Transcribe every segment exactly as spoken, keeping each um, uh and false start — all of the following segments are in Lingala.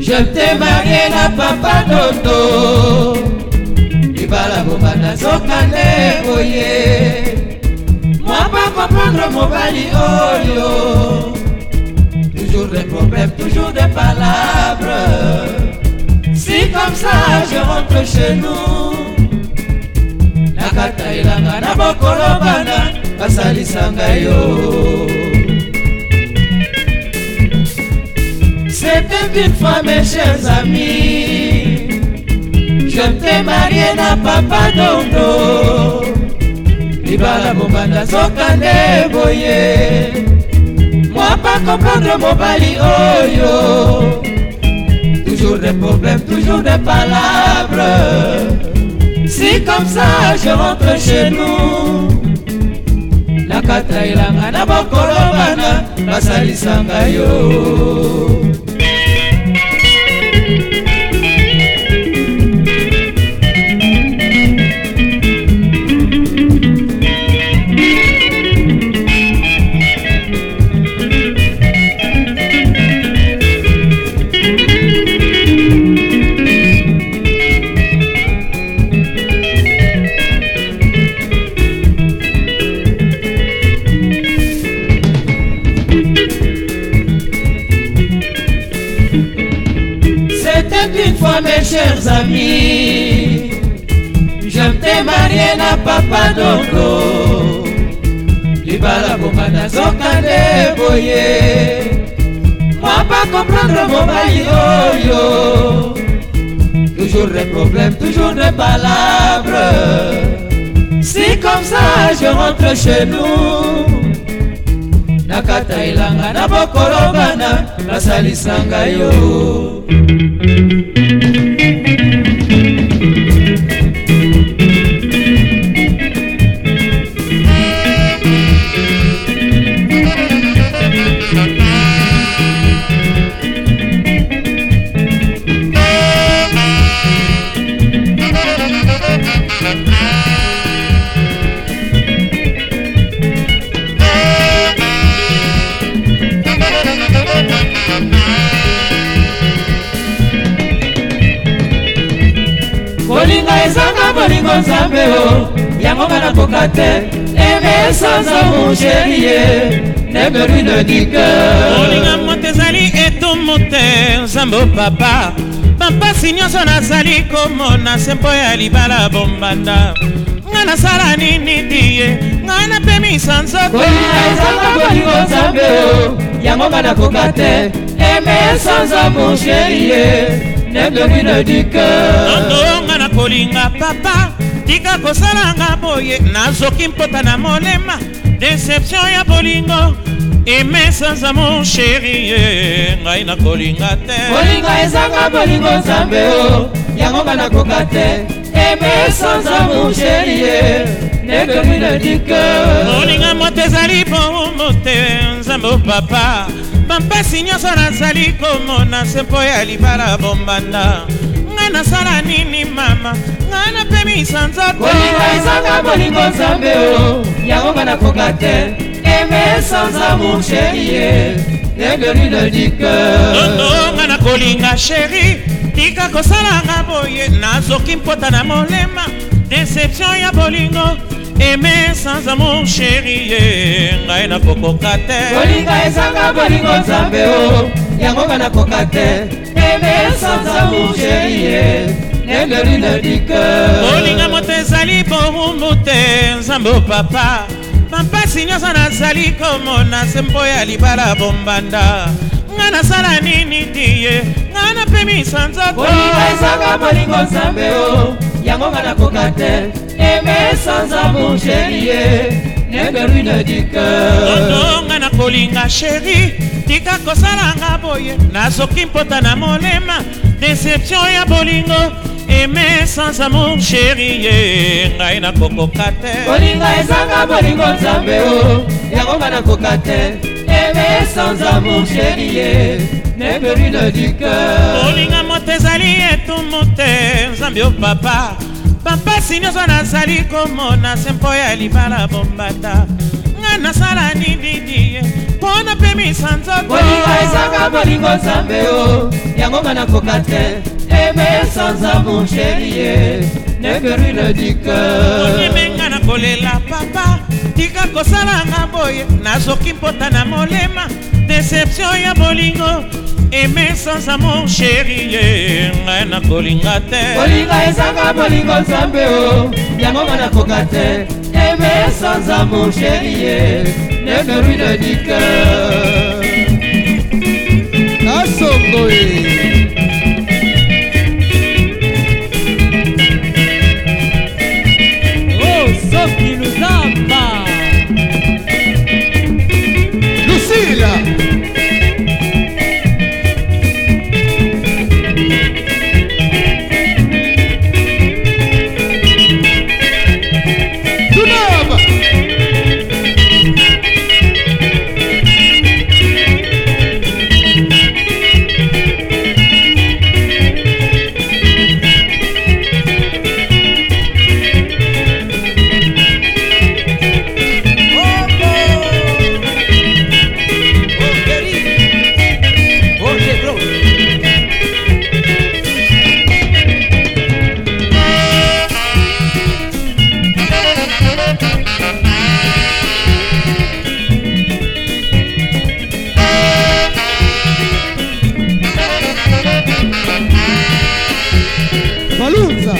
Je t'ai marié na papa Dodo Libala bomana zokane boye Moi pas comprendre mon bali oyo Toujours des problèmes, toujours des palabres Si comme ça je rentre chez nous Nakata ilanga na bokolo bana Basalisanga yo C'était une fois mes chers amis Je t'ai marié na papa Dodo Libala bomana zokane boye Moi pas comprendre mon bali oyo Toujours des problèmes, toujours des palabres Si comme ça je rentre chez nous Nakata ilanga na bokolo bana Basalisanga yo Une fois mes chers amis Je t'ai marié na papa Dodo Libala bomana zokane boye Moi pas comprendre mon bali oyo Toujours des problèmes, toujours des palabres Si comme ça je rentre chez nous Nakata ilanga na bokolo bana Basalisanga yo Bolinga ezanga bolingo nzambe o Yango bana kokate Aimer sans amour chérie Never une du cœur Bolinga motezali eto mote Nzambe papa Papa sinyoso nazali komona Sempo ya libala bombanda Nga nasala nini diye Nga napemisa nzoto Bolinga ezanga bolingo nzambe o Yango bana kokate Aimer sans amour chérie Never une du cœur Nga na kolinga papa Tika kosalanga boye Nazoki mpota na molema Déception ya bolingo Aimer sans amour chérie Ngai na kolinga te Bolinga ezanga bolingo nzambe o Yango bana kokate Aimer sans amour chérie Never une du cœur Bolinga motezali bon mote Nzambe papa Pampasi nyonso nazali komona Sempo ya libala bombanda Nga nasala nini mama Nga napemisa nzoto Bolinga ezanga bolingo nzambe o Yango bana kokate Aimer sans amour chérie Never une du cœur Dodo nga na kolinga chéri Tika kosalanga boye Nazoki mpota na molema Déception ya bolingo Aimer sans amour chérie Ngai na kokokate Bolinga ezanga bolingo nzambe o Yango bana kokate Aimer sans amour chérie Never une du cœur Bolinga motezali bohumbu te Nzambe papa Pampasi nyonso nazali komona Sempo ya libala bombanda Nga nasala nini diye Nga napemisa nzoto Bolinga ezanga bolingo nzambe o Yango bana kokate Aimer sans amour chérie Never une du cœur Dodo nga na kolinga chéri Tika kosalanga boye Nazoki mpota na molema Déception ya bolingo Aimer sans amour chérie Ngai na kokokate Bolinga ezanga bolingo nzambe o Yango bana kokate Aimer sans amour chérie Never une du cœur Bolinga motezali etumu te Nzambe papa Pampasi nyonso nazali komona Sempo ya libala bombanda Nga nasala nini diye mpona pemisa nzoto bolingo ezanga bolingo nzambe o yango nga nakoka te aimer sans amour chérie n'est que ruine du cœur onyemenga na kolela papa tika kosalanga boye nazoki mpota na molema déception ya bolingo aimer sans amour chérie ngai nakolinga te bolingo ezanga bolingo nzambe o yango nga nakoka te aimer sans amour chérie n'est que ruine du cœur Asongoe qui nous abat Lucille Dunab Balunza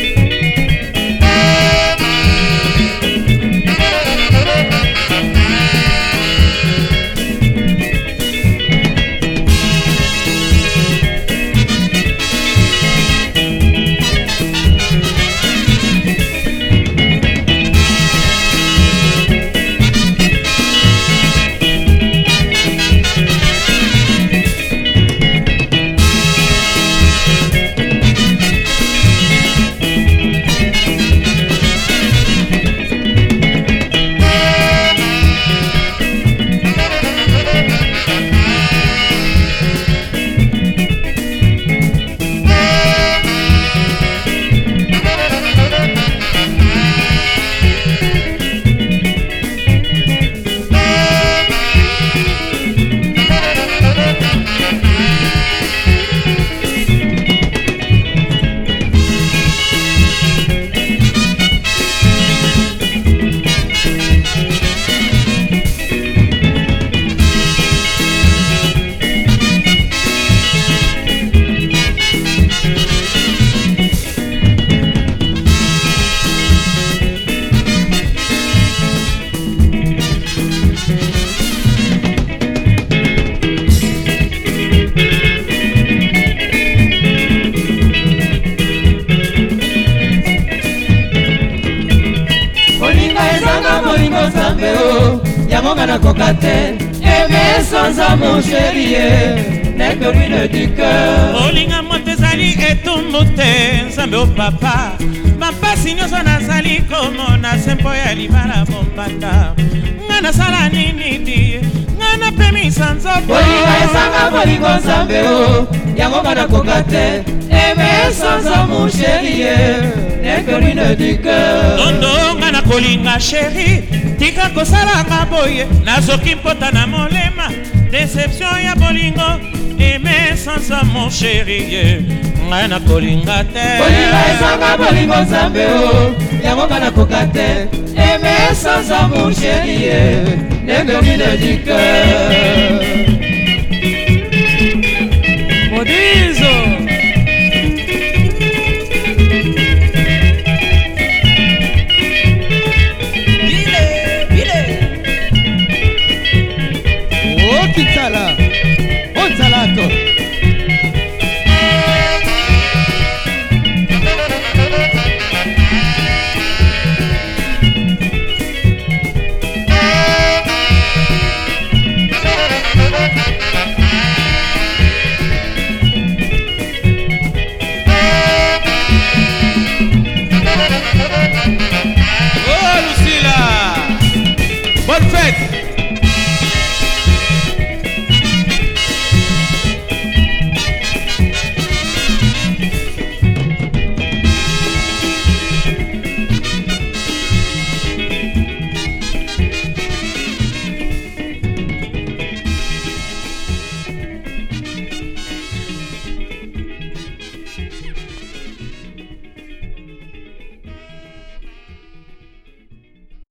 yango nga nakoka te aimer sans amour chérie n'est que ruine du cœur olinga moto ezali etumbu te nzambe o papa mapasi nyonso nazali komona se mpo ya libala bombanda nga nasala nini die nga napemisa nzoto bolingo ezanga bolingo nzambe o yango nga nakoka te aimer sans amour chérie n'est que ruine du cœur tondo nga nakolinga chéri tika kosalanga boye nazoki mpota na molema déception ya bolingo aimer sans amour chérie ngai nakolinga te bolingo ezanga bolingo nzambe o yango nga nakoka te aimer sans amour chérie n'est que ruine du cœur Modizo Kitala Onzalato Oh Lucilla, bonne fête.